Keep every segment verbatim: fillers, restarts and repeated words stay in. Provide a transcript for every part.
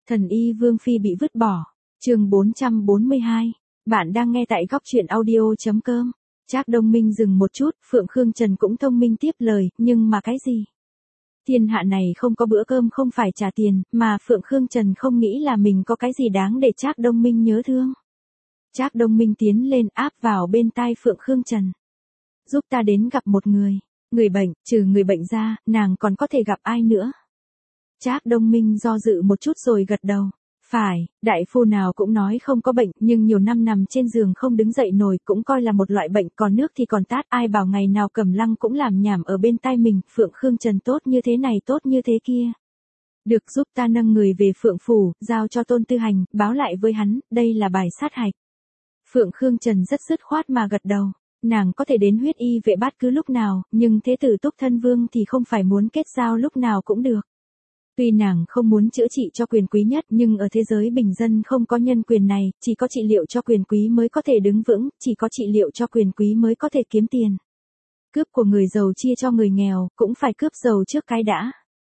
Thần y Vương Phi bị vứt bỏ. Chương bốn trăm bốn mươi hai. Bạn đang nghe tại góc truyện audio chấm com. Trác Đông Minh dừng một chút, Phượng Khương Trần cũng thông minh tiếp lời, nhưng mà cái gì? Thiên hạ này không có bữa cơm không phải trả tiền, mà Phượng Khương Trần không nghĩ là mình có cái gì đáng để Trác Đông Minh nhớ thương. Trác Đông Minh tiến lên áp vào bên tai Phượng Khương Trần. Giúp ta đến gặp một người. Người bệnh, trừ người bệnh ra, nàng còn có thể gặp ai nữa? Trác Đông Minh do dự một chút rồi gật đầu. Phải, đại phu nào cũng nói không có bệnh, nhưng nhiều năm nằm trên giường không đứng dậy nổi cũng coi là một loại bệnh, còn nước thì còn tát, ai bảo ngày nào Cẩm Lăng cũng làm nhảm ở bên tai mình, Phượng Khương Trần tốt như thế này tốt như thế kia. Được, giúp ta nâng người về Phượng Phủ, giao cho Tôn Tư Hành, báo lại với hắn, đây là bài sát hạch. Phượng Khương Trần rất dứt khoát mà gật đầu. Nàng có thể đến huyết y vệ bát cứ lúc nào, nhưng thế tử Túc Thân Vương thì không phải muốn kết giao lúc nào cũng được. Tuy nàng không muốn chữa trị cho quyền quý nhất, nhưng ở thế giới bình dân không có nhân quyền này, chỉ có trị liệu cho quyền quý mới có thể đứng vững, chỉ có trị liệu cho quyền quý mới có thể kiếm tiền. Cướp của người giàu chia cho người nghèo, cũng phải cướp giàu trước cái đã.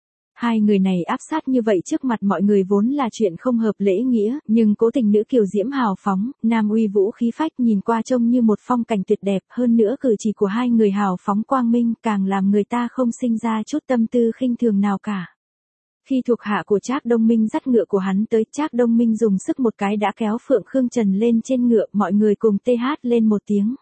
Hai người này áp sát như vậy trước mặt mọi người vốn là chuyện không hợp lễ nghĩa, nhưng cố tình nữ kiều diễm hào phóng, nam uy vũ khí phách nhìn qua trông như một phong cảnh tuyệt đẹp, hơn nữa cử chỉ của hai người hào phóng quang minh càng làm người ta không sinh ra chút tâm tư khinh thường nào cả. Khi thuộc hạ của Trác Đông Minh dắt ngựa của hắn tới, Trác Đông Minh dùng sức một cái đã kéo Phượng Khương Trần lên trên ngựa, mọi người cùng tê hát lên một tiếng.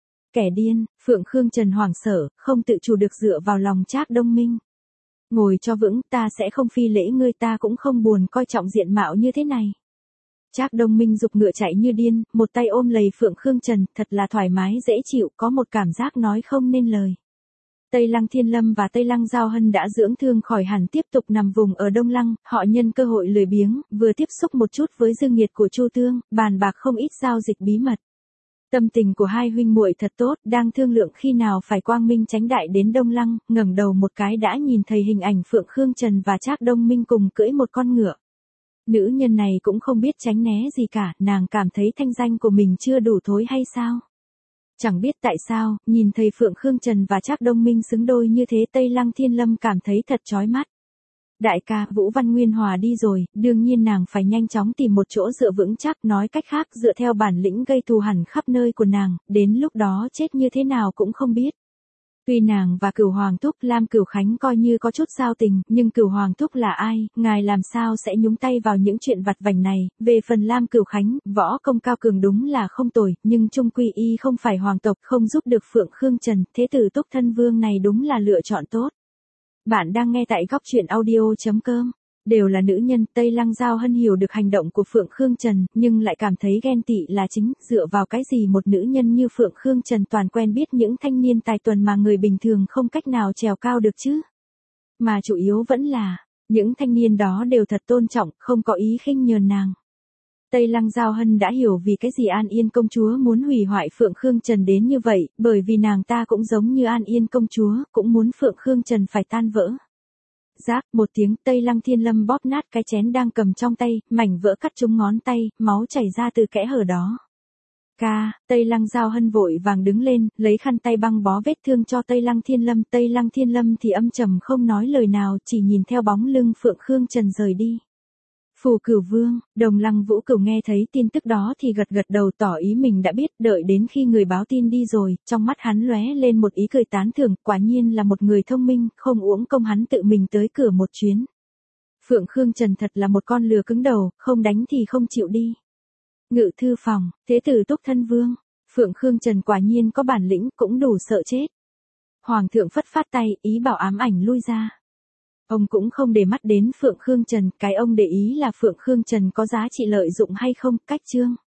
Kẻ điên, Phượng Khương Trần hoảng sợ, không tự chủ được dựa vào lòng Trác Đông Minh. Ngồi cho vững, ta sẽ không phi lễ ngươi, ta cũng không buồn coi trọng diện mạo như thế này. Trác Đông Minh giục ngựa chạy như điên, một tay ôm lấy Phượng Khương Trần, thật là thoải mái dễ chịu, có một cảm giác nói không nên lời. Tây Lăng Thiên Lâm và Tây Lăng Giao Hân đã dưỡng thương khỏi hẳn, tiếp tục nằm vùng ở Đông Lăng, họ nhân cơ hội lười biếng, vừa tiếp xúc một chút với Dương Nghiệt của Chu Tương, bàn bạc không ít giao dịch bí mật. Tâm tình của hai huynh muội thật tốt, đang thương lượng khi nào phải quang minh tránh đại đến Đông Lăng, ngẩng đầu một cái đã nhìn thấy hình ảnh Phượng Khương Trần và Trác Đông Minh cùng cưỡi một con ngựa. Nữ nhân này cũng không biết tránh né gì cả, nàng cảm thấy thanh danh của mình chưa đủ thối hay sao? Chẳng biết tại sao, nhìn thấy Phượng Khương Trần và Trác Đông Minh xứng đôi như thế, Tây Lăng Thiên Lâm cảm thấy thật chói mắt. Đại ca, Vũ Văn Nguyên Hòa đi rồi, đương nhiên nàng phải nhanh chóng tìm một chỗ dựa vững chắc, nói cách khác dựa theo bản lĩnh gây thù hằn khắp nơi của nàng, đến lúc đó chết như thế nào cũng không biết. Tuy nàng và Cửu Hoàng Thúc Lam Cửu Khánh coi như có chút giao tình, nhưng Cửu Hoàng Thúc là ai, ngài làm sao sẽ nhúng tay vào những chuyện vặt vảnh này, về phần Lam Cửu Khánh, võ công cao cường đúng là không tồi, nhưng trung quy y không phải hoàng tộc, không giúp được Phượng Khương Trần, thế tử Túc Thân Vương này đúng là lựa chọn tốt. Bạn đang nghe tại góc truyện audio chấm com. Đều là nữ nhân, Tây Lăng Giao Hân hiểu được hành động của Phượng Khương Trần, nhưng lại cảm thấy ghen tị là chính, dựa vào cái gì một nữ nhân như Phượng Khương Trần toàn quen biết những thanh niên tài tuần mà người bình thường không cách nào trèo cao được chứ. Mà chủ yếu vẫn là, những thanh niên đó đều thật tôn trọng, không có ý khinh nhờn nàng. Tây Lăng Giao Hân đã hiểu vì cái gì An Yên công chúa muốn hủy hoại Phượng Khương Trần đến như vậy, bởi vì nàng ta cũng giống như An Yên công chúa, cũng muốn Phượng Khương Trần phải tan vỡ. Rác, một tiếng, Tây Lăng Thiên Lâm bóp nát cái chén đang cầm trong tay, mảnh vỡ cắt trúng ngón tay, máu chảy ra từ kẽ hở đó. Ca, Tây Lăng Giao Hân vội vàng đứng lên, lấy khăn tay băng bó vết thương cho Tây Lăng Thiên Lâm, Tây Lăng Thiên Lâm thì âm trầm không nói lời nào, chỉ nhìn theo bóng lưng Phượng Khương Trần rời đi. Phù Cửu Vương, Đồng Lăng Vũ Cửu nghe thấy tin tức đó thì gật gật đầu tỏ ý mình đã biết, đợi đến khi người báo tin đi rồi, trong mắt hắn lóe lên một ý cười tán thưởng, quả nhiên là một người thông minh, không uổng công hắn tự mình tới cửa một chuyến. Phượng Khương Trần thật là một con lừa cứng đầu, không đánh thì không chịu đi. Ngự thư phòng, thế tử Túc Thân Vương, Phượng Khương Trần quả nhiên có bản lĩnh, cũng đủ sợ chết. Hoàng thượng phất phát tay, ý bảo ám ảnh lui ra. Ông cũng không để mắt đến Phượng Khương Trần, cái ông để ý là Phượng Khương Trần có giá trị lợi dụng hay không, cách chương.